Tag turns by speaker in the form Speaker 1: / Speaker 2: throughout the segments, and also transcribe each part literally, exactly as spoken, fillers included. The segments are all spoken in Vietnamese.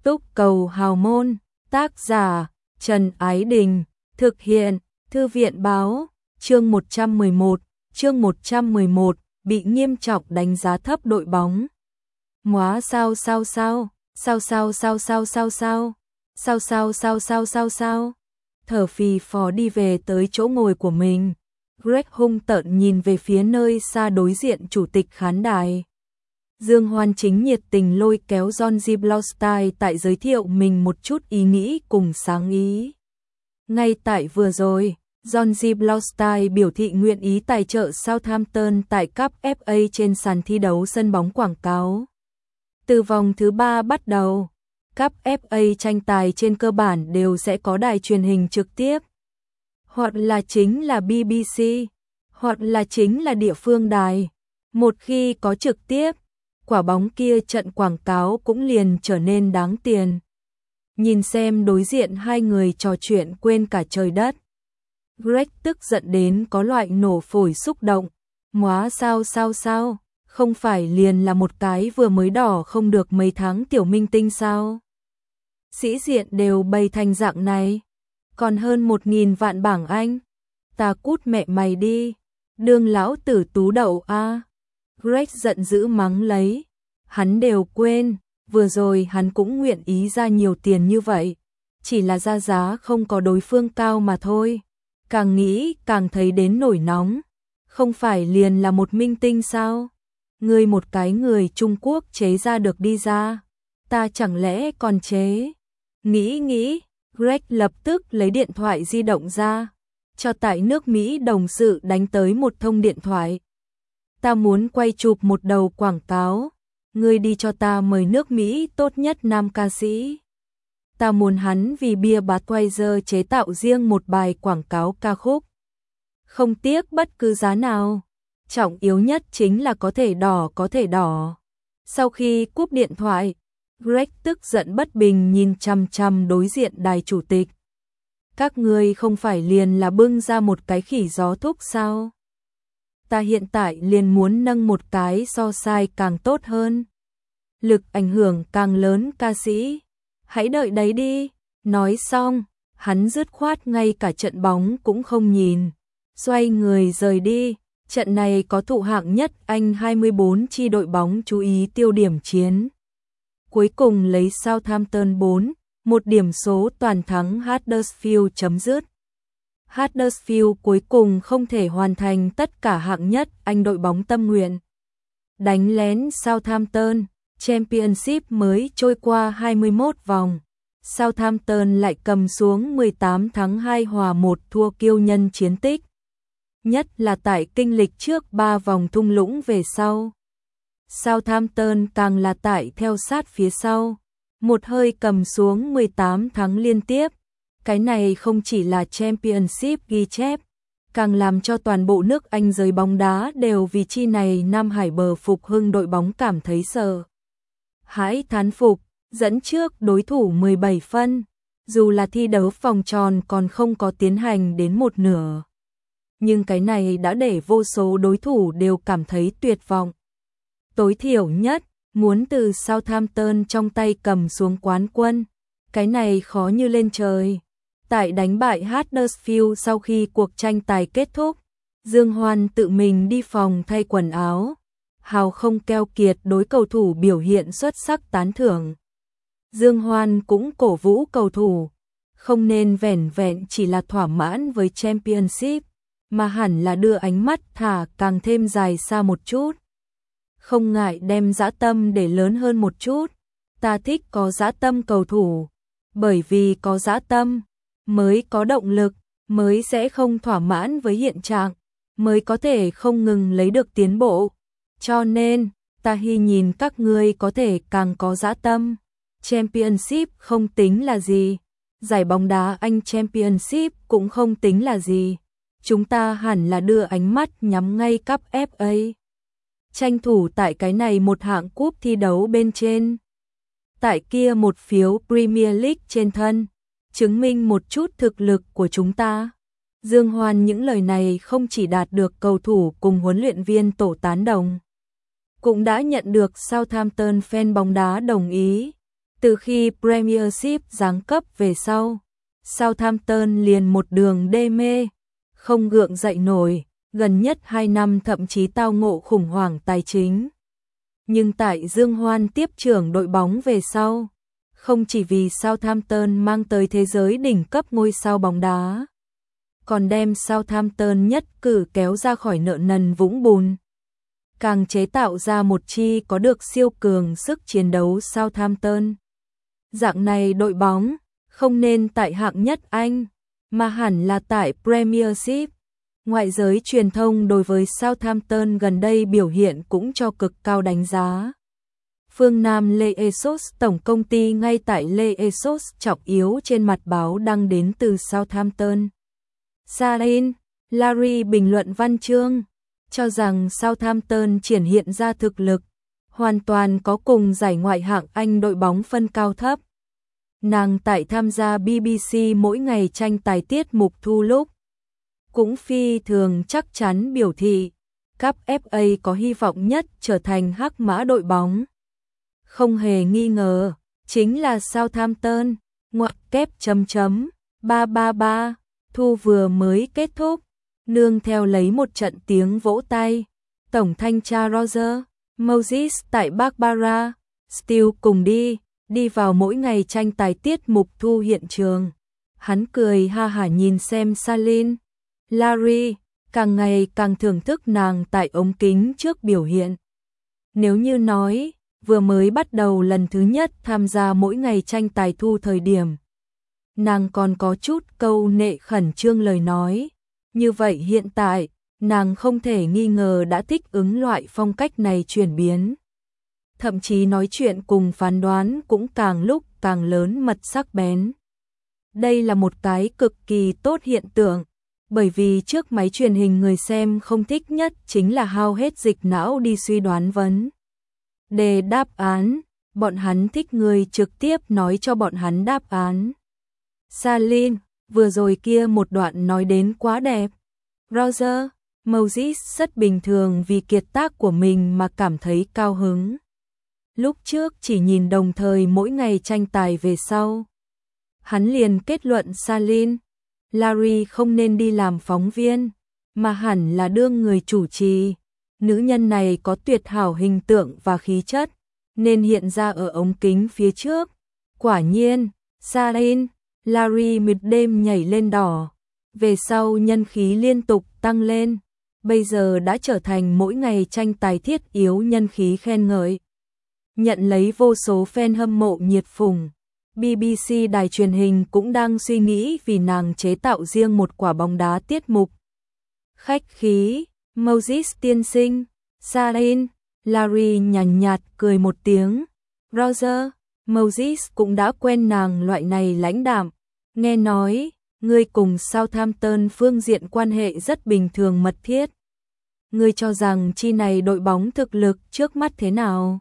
Speaker 1: Túc cầu hào môn, tác giả Trần Ái Đình, thực hiện Thư viện báo, chương một trăm mười một, chương một trăm mười một, bị nghiêm trọng đánh giá thấp đội bóng. Móa sao sao sao, sao sao sao sao sao sao, sao sao sao sao sao sao, thở phì phò đi về tới chỗ ngồi của mình. Greg hung tợn nhìn về phía nơi xa đối diện chủ tịch khán đài. Dương Hoan chính nhiệt tình lôi kéo John Giblaustein tại giới thiệu mình một chút ý nghĩ cùng sáng ý. Ngay tại vừa rồi, John Giblaustein biểu thị nguyện ý tài trợ Southampton tại Cup ép a trên sàn thi đấu sân bóng quảng cáo. Từ vòng thứ ba bắt đầu, Cup ép a tranh tài trên cơ bản đều sẽ có đài truyền hình trực tiếp. Hoặc là chính là bê bê xê, hoặc là chính là địa phương đài. Một khi có trực tiếp, quả bóng kia trận quảng cáo cũng liền trở nên đáng tiền. Nhìn xem đối diện hai người trò chuyện quên cả trời đất. Greg tức giận đến có loại nổ phổi xúc động. Móa sao sao sao, không phải liền là một cái vừa mới đỏ không được mấy tháng tiểu minh tinh sao? Sĩ diện đều bày thành dạng này. Còn hơn một nghìn vạn bảng Anh. Ta cút mẹ mày đi. Đương lão tử tú đậu a. À. Greg giận dữ mắng lấy. Hắn đều quên, vừa rồi hắn cũng nguyện ý ra nhiều tiền như vậy. Chỉ là ra giá không có đối phương cao mà thôi. Càng nghĩ càng thấy đến nổi nóng. Không phải liền là một minh tinh sao? Ngươi một cái người Trung Quốc chế ra được đi ra. Ta chẳng lẽ còn chế? Nghĩ nghĩ, Greg lập tức lấy điện thoại di động ra. Cho tại nước Mỹ đồng sự đánh tới một thông điện thoại. Ta muốn quay chụp một đầu quảng cáo. Ngươi đi cho ta mời nước Mỹ tốt nhất nam ca sĩ. Ta muốn hắn vì bia Budweiser chế tạo riêng một bài quảng cáo ca khúc. Không tiếc bất cứ giá nào. Trọng yếu nhất chính là có thể đỏ có thể đỏ. Sau khi cúp điện thoại, Greg tức giận bất bình nhìn chằm chằm đối diện đài chủ tịch. Các ngươi không phải liền là bưng ra một cái khỉ gió thúc sao? Ta hiện tại liền muốn nâng một cái so sai càng tốt hơn. Lực ảnh hưởng càng lớn ca sĩ. Hãy đợi đấy đi. Nói xong, hắn dứt khoát ngay cả trận bóng cũng không nhìn. Xoay người rời đi. Trận này có thụ hạng nhất Anh hai mươi bốn chi đội bóng chú ý tiêu điểm chiến. Cuối cùng lấy Southampton bốn, một điểm số toàn thắng Huddersfield chấm dứt. Huddersfield cuối cùng không thể hoàn thành tất cả hạng nhất Anh đội bóng tâm nguyện. Đánh lén Southampton, Championship mới trôi qua hai mươi mốt vòng. Southampton lại cầm xuống mười tám thắng hai hòa một thua kiêu nhân chiến tích. Nhất là tại kinh lịch trước ba vòng thung lũng về sau. Southampton càng là tại theo sát phía sau. Một hơi cầm xuống mười tám thắng liên tiếp. Cái này không chỉ là Championship ghi chép, càng làm cho toàn bộ nước Anh giới bóng đá đều vì chi này Nam Hải bờ phục hưng đội bóng cảm thấy sợ hãi thán phục, dẫn trước đối thủ mười bảy phân, dù là thi đấu vòng tròn còn không có tiến hành đến một nửa. Nhưng cái này đã để vô số đối thủ đều cảm thấy tuyệt vọng. Tối thiểu nhất, muốn từ Southampton trong tay cầm xuống quán quân, cái này khó như lên trời. Tại đánh bại Huddersfield sau khi cuộc tranh tài kết thúc, Dương Hoan tự mình đi phòng thay quần áo, hào không keo kiệt đối cầu thủ biểu hiện xuất sắc tán thưởng. Dương Hoan cũng cổ vũ cầu thủ, không nên vẻn vẹn chỉ là thỏa mãn với Championship, mà hẳn là đưa ánh mắt thả càng thêm dài xa một chút. Không ngại đem dã tâm để lớn hơn một chút. Ta thích có dã tâm cầu thủ, bởi vì có dã tâm mới có động lực, mới sẽ không thỏa mãn với hiện trạng, mới có thể không ngừng lấy được tiến bộ. Cho nên, ta hy nhìn các ngươi có thể càng có dã tâm. Championship không tính là gì, giải bóng đá Anh Championship cũng không tính là gì. Chúng ta hẳn là đưa ánh mắt nhắm ngay Cup ép a. Tranh thủ tại cái này một hạng cúp thi đấu bên trên. Tại kia một phiếu Premier League trên thân, chứng minh một chút thực lực của chúng ta. Dương Hoan những lời này không chỉ đạt được cầu thủ cùng huấn luyện viên tổ tán đồng, cũng đã nhận được Southampton fan bóng đá đồng ý. Từ khi Premiership giáng cấp về sau, Southampton liền một đường đê mê, không gượng dậy nổi, gần nhất hai năm thậm chí tao ngộ khủng hoảng tài chính. Nhưng tại Dương Hoan tiếp trưởng đội bóng về sau, không chỉ vì Southampton mang tới thế giới đỉnh cấp ngôi sao bóng đá, còn đem Southampton nhất cử kéo ra khỏi nợ nần vũng bùn, càng chế tạo ra một chi có được siêu cường sức chiến đấu Southampton. Dạng này đội bóng không nên tại hạng nhất Anh, mà hẳn là tại Premiership. Ngoại giới truyền thông đối với Southampton gần đây biểu hiện cũng cho cực cao đánh giá. Phương Nam Lê Esos, tổng công ty ngay tại Lê Esos trọng yếu trên mặt báo đăng đến từ Southampton. Sarin, Larry bình luận văn chương, cho rằng Southampton triển hiện ra thực lực, hoàn toàn có cùng giải ngoại hạng Anh đội bóng phân cao thấp. Nàng tại tham gia bê bê xê mỗi ngày tranh tài tiết mục thu lúc, cũng phi thường chắc chắn biểu thị, cúp ép a có hy vọng nhất trở thành hắc mã đội bóng. Không hề nghi ngờ, chính là Southampton, ngoặc kép chấm chấm, ba ba ba, thu vừa mới kết thúc, nương theo lấy một trận tiếng vỗ tay. Tổng thanh tra Roger Moses tại Barbara Steele cùng đi, đi vào mỗi ngày tranh tài tiết mục thu hiện trường. Hắn cười ha hả nhìn xem Salin, Larry, càng ngày càng thưởng thức nàng tại ống kính trước biểu hiện. Nếu như nói, vừa mới bắt đầu lần thứ nhất tham gia mỗi ngày tranh tài thu thời điểm, nàng còn có chút câu nệ khẩn trương lời nói. Như vậy hiện tại, nàng không thể nghi ngờ đã thích ứng loại phong cách này chuyển biến. Thậm chí nói chuyện cùng phán đoán cũng càng lúc càng lớn mật sắc bén. Đây là một cái cực kỳ tốt hiện tượng, bởi vì trước máy truyền hình người xem không thích nhất chính là hao hết dịch não đi suy đoán vấn đề đáp án, bọn hắn thích người trực tiếp nói cho bọn hắn đáp án. Salin, vừa rồi kia một đoạn nói đến quá đẹp. Roger Moses rất bình thường vì kiệt tác của mình mà cảm thấy cao hứng. Lúc trước chỉ nhìn đồng thời mỗi ngày tranh tài về sau, hắn liền kết luận Salin, Larry không nên đi làm phóng viên, mà hẳn là đương người chủ trì. Nữ nhân này có tuyệt hảo hình tượng và khí chất, nên hiện ra ở ống kính phía trước. Quả nhiên, Salin, Larry một đêm nhảy lên đỏ. Về sau nhân khí liên tục tăng lên, bây giờ đã trở thành mỗi ngày tranh tài thiết yếu nhân khí khen ngợi. Nhận lấy vô số fan hâm mộ nhiệt phùng, bê bê xê đài truyền hình cũng đang suy nghĩ vì nàng chế tạo riêng một quả bóng đá tiết mục. Khách khí, Moses tiên sinh, Salin, Larry nhàn nhạt cười một tiếng. Roger, Moses cũng đã quen nàng loại này lãnh đạm. Nghe nói, ngươi cùng Southampton phương diện quan hệ rất bình thường mật thiết. Ngươi cho rằng chi này đội bóng thực lực trước mắt thế nào?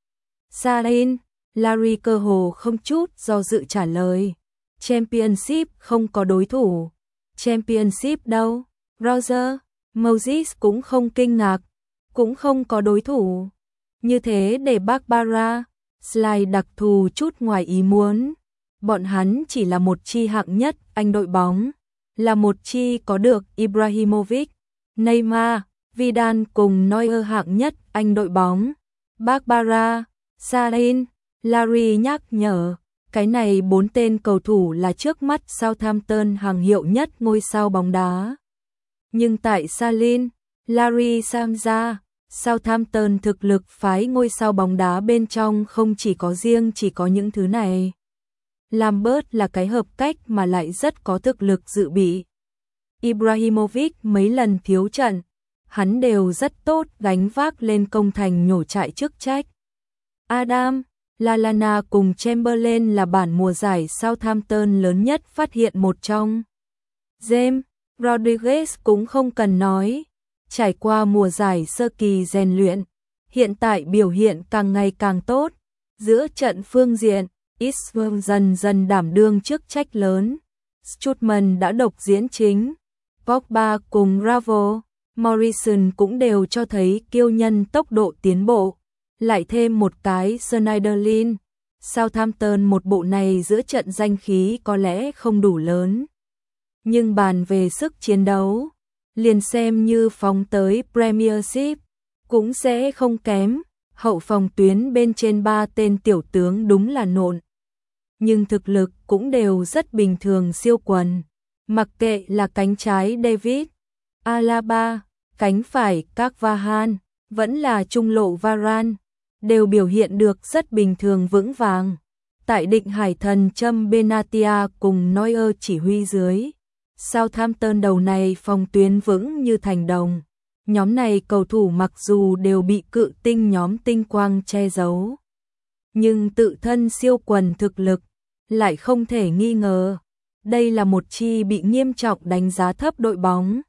Speaker 1: Salin, Larry cơ hồ không chút do dự trả lời. Championship không có đối thủ. Championship đâu? Roger, Moses cũng không kinh ngạc. Cũng không có đối thủ. Như thế để Barbara Slide đặc thù chút ngoài ý muốn. Bọn hắn chỉ là một chi hạng nhất Anh đội bóng. Là một chi có được Ibrahimovic, Neymar, Vidal cùng Neuer hạng nhất Anh đội bóng. Barbara, Salin, Larry nhắc nhở, cái này bốn tên cầu thủ là trước mắt Southampton hàng hiệu nhất ngôi sao bóng đá. Nhưng tại Salin, Larry xem ra, Southampton thực lực phái ngôi sao bóng đá bên trong không chỉ có riêng chỉ có những thứ này. Lambert là cái hợp cách mà lại rất có thực lực dự bị. Ibrahimovic mấy lần thiếu trận, hắn đều rất tốt gánh vác lên công thành nhổ trại chức trách. Adam, Lallana cùng Chamberlain là bản mùa giải Southampton lớn nhất phát hiện một trong. James Rodriguez cũng không cần nói, trải qua mùa giải sơ kỳ rèn luyện, hiện tại biểu hiện càng ngày càng tốt. Giữa trận phương diện, Isworth dần dần đảm đương chức trách lớn. Strootman đã độc diễn chính. Pogba cùng Bravo, Morrison cũng đều cho thấy kiêu nhân tốc độ tiến bộ. Lại thêm một cái Schneiderlin, Southampton một bộ này giữa trận danh khí có lẽ không đủ lớn. Nhưng bàn về sức chiến đấu, liền xem như phóng tới Premiership, cũng sẽ không kém. Hậu phòng tuyến bên trên ba tên tiểu tướng đúng là nộn. Nhưng thực lực cũng đều rất bình thường siêu quần. Mặc kệ là cánh trái David, Alaba, cánh phải Carvajal, vẫn là trung lộ Varane, đều biểu hiện được rất bình thường vững vàng. Tại định hải thần châm Benatia cùng Neuer chỉ huy dưới, Southampton đầu này phòng tuyến vững như thành đồng. Nhóm này cầu thủ mặc dù đều bị cự tinh nhóm tinh quang che giấu, nhưng tự thân siêu quần thực lực lại không thể nghi ngờ. Đây là một chi bị nghiêm trọng đánh giá thấp đội bóng.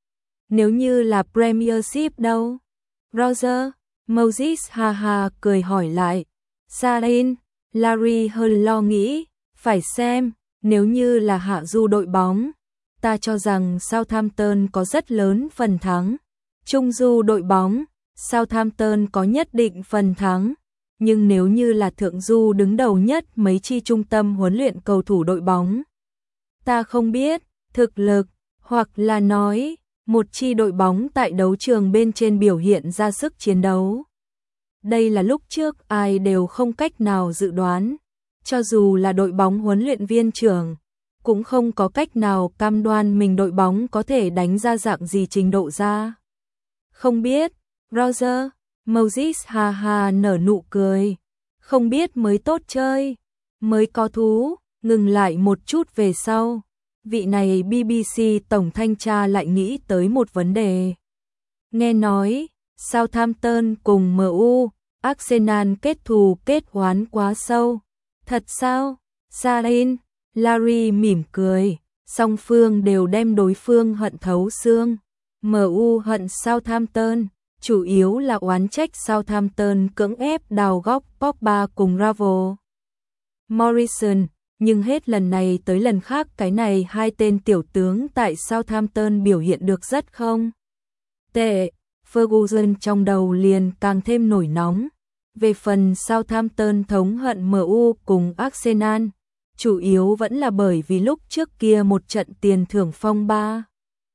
Speaker 1: Nếu như là Premiership đâu? Roger, Moses ha ha cười hỏi lại. Sarin, Larry hơi lo nghĩ, phải xem, nếu như là hạ du đội bóng, ta cho rằng Southampton có rất lớn phần thắng. Trung du đội bóng, Southampton có nhất định phần thắng, nhưng nếu như là thượng du đứng đầu nhất mấy chi trung tâm huấn luyện cầu thủ đội bóng, ta không biết, thực lực, hoặc là nói, một chi đội bóng tại đấu trường bên trên biểu hiện ra sức chiến đấu. Đây là lúc trước ai đều không cách nào dự đoán, cho dù là đội bóng huấn luyện viên trưởng, cũng không có cách nào cam đoan mình đội bóng có thể đánh ra dạng gì trình độ ra. Không biết, Roger, Moses ha ha nở nụ cười, không biết mới tốt chơi, mới có thú. Ngừng lại một chút về sau, vị này bê bê xê tổng thanh tra lại nghĩ tới một vấn đề. Nghe nói, Southampton cùng em u, Arsenal kết thù kết oán quá sâu. Thật sao? Sarin, Larry mỉm cười, song phương đều đem đối phương hận thấu xương. em u hận Southampton, chủ yếu là oán trách Southampton cưỡng ép đào góc Pogba cùng Ravel Morrison, nhưng hết lần này tới lần khác cái này hai tên tiểu tướng tại Southampton biểu hiện được rất không tệ. Ferguson trong đầu liền càng thêm nổi nóng. Về phần Southampton thống hận em u cùng Arsenal, chủ yếu vẫn là bởi vì lúc trước kia một trận tiền thưởng phong ba.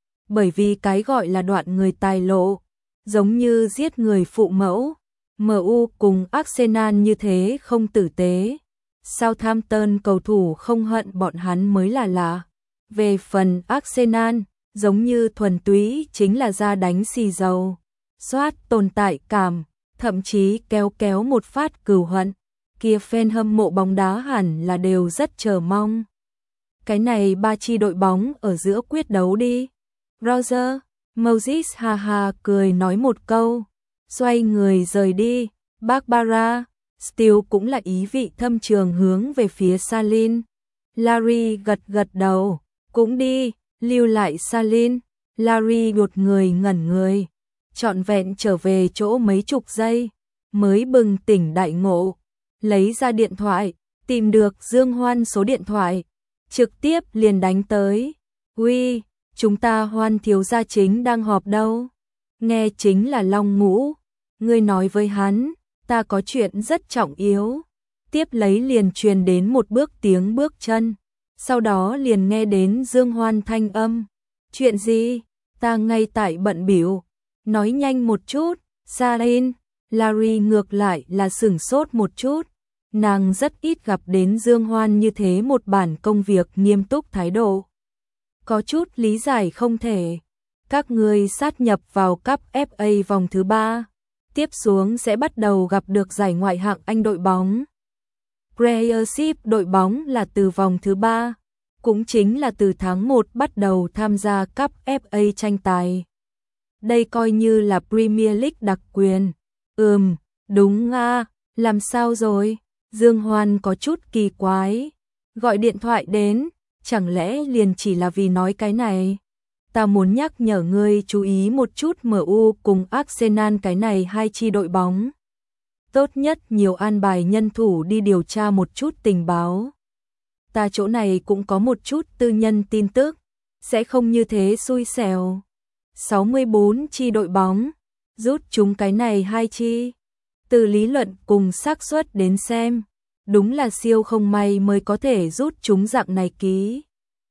Speaker 1: Bởi vì cái gọi là đoạn người tài lộ, giống như giết người phụ mẫu, em u cùng Arsenal như thế không tử tế. Southampton cầu thủ không hận bọn hắn mới là lạ. Về phần Arsenal, giống như thuần túy chính là ra đánh xì dầu, soát tồn tại cảm, thậm chí kéo kéo một phát cừu hận. Kia fan hâm mộ bóng đá hẳn là đều rất chờ mong. Cái này ba chi đội bóng ở giữa quyết đấu đi. Roger, Moses ha ha cười nói một câu, xoay người rời đi. Barbara, Steele cũng là ý vị thâm trường hướng về phía Salin. Larry gật gật đầu, cũng đi, lưu lại Salin. Larry đột người ngẩn người, trọn vẹn trở về chỗ mấy chục giây, mới bừng tỉnh đại ngộ, lấy ra điện thoại, tìm được Dương Hoan số điện thoại, trực tiếp liền đánh tới. Uy, chúng ta Hoan thiếu gia chính đang họp đâu? Nghe chính là Long Ngũ, ngươi nói với hắn, ta có chuyện rất trọng yếu. Tiếp lấy liền truyền đến một bước tiếng bước chân, sau đó liền nghe đến Dương Hoan thanh âm. Chuyện gì? Ta ngay tại bận biểu, nói nhanh một chút. Sarin, Larry ngược lại là sửng sốt một chút, nàng rất ít gặp đến Dương Hoan như thế một bản công việc nghiêm túc thái độ. Có chút lý giải không thể. Các ngươi sát nhập vào cúp ép a vòng thứ ba, tiếp xuống sẽ bắt đầu gặp được giải ngoại hạng Anh đội bóng. Premiership đội bóng là từ vòng thứ ba, cũng chính là từ tháng một bắt đầu tham gia cúp ép a tranh tài. Đây coi như là Premier League đặc quyền. Ừm, đúng à, làm sao rồi? Dương Hoan có chút kỳ quái. Gọi điện thoại đến, chẳng lẽ liền chỉ là vì nói cái này? Ta muốn nhắc nhở ngươi chú ý một chút em u cùng Arsenal cái này hai chi đội bóng. Tốt nhất nhiều an bài nhân thủ đi điều tra một chút tình báo. Ta chỗ này cũng có một chút tư nhân tin tức, sẽ không như thế xui xẻo. sáu mươi bốn chi đội bóng, rút chúng cái này hai chi. Từ lý luận cùng xác suất đến xem, đúng là siêu không may mới có thể rút chúng dạng này ký.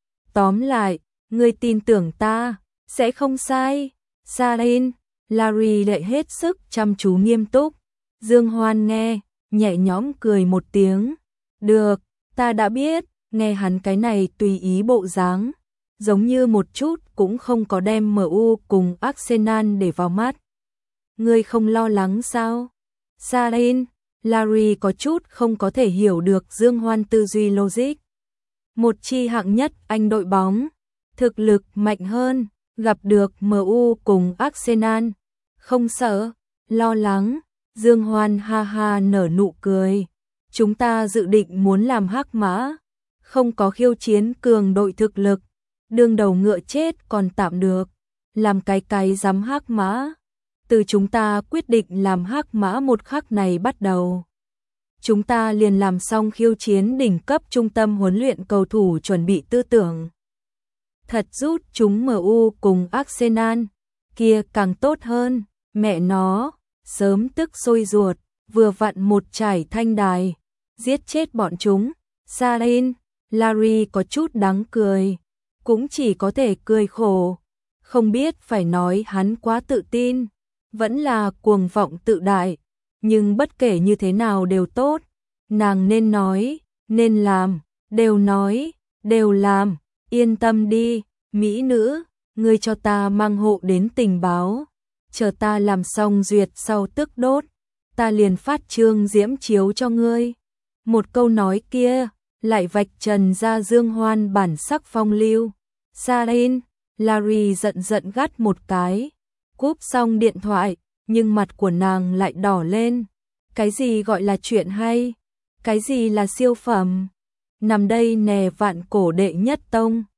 Speaker 1: Tóm lại, ngươi tin tưởng ta, sẽ không sai. Sarin, Larry lại hết sức chăm chú nghiêm túc. Dương Hoan nghe, nhẹ nhõm cười một tiếng. Được, ta đã biết. Nghe hắn cái này tùy ý bộ dáng, giống như một chút cũng không có đem em u cùng Arsenal để vào mắt. Ngươi không lo lắng sao? Sarin, Larry có chút không có thể hiểu được Dương Hoan tư duy logic. Một chi hạng nhất Anh đội bóng, thực lực mạnh hơn, gặp được em u cùng Arsenal, không sợ, lo lắng. Dương Hoan ha ha nở nụ cười. Chúng ta dự định muốn làm hắc mã, không có khiêu chiến cường đội thực lực, đương đầu ngựa chết còn tạm được, làm cái cái dám hắc mã. Từ chúng ta quyết định làm hắc mã một khắc này bắt đầu, chúng ta liền làm xong khiêu chiến đỉnh cấp trung tâm huấn luyện cầu thủ chuẩn bị tư tưởng. Thật rút chúng em u cùng Arsenal, kia càng tốt hơn, mẹ nó, sớm tức sôi ruột, vừa vặn một trải thanh đài, giết chết bọn chúng. Sarin, Larry có chút đáng cười, cũng chỉ có thể cười khổ, không biết phải nói hắn quá tự tin, vẫn là cuồng vọng tự đại, nhưng bất kể như thế nào đều tốt, nàng nên nói, nên làm, đều nói, đều làm, yên tâm đi, mỹ nữ, ngươi cho ta mang hộ đến tình báo, chờ ta làm xong duyệt sau tức đốt, ta liền phát trương diễm chiếu cho ngươi. Một câu nói kia lại vạch trần ra Dương Hoan bản sắc phong lưu. Sarin, Larry giận giận gắt một cái, cúp xong điện thoại, nhưng mặt của nàng lại đỏ lên. Cái gì gọi là chuyện hay? Cái gì là siêu phẩm? Nằm đây nè vạn cổ đệ nhất tông.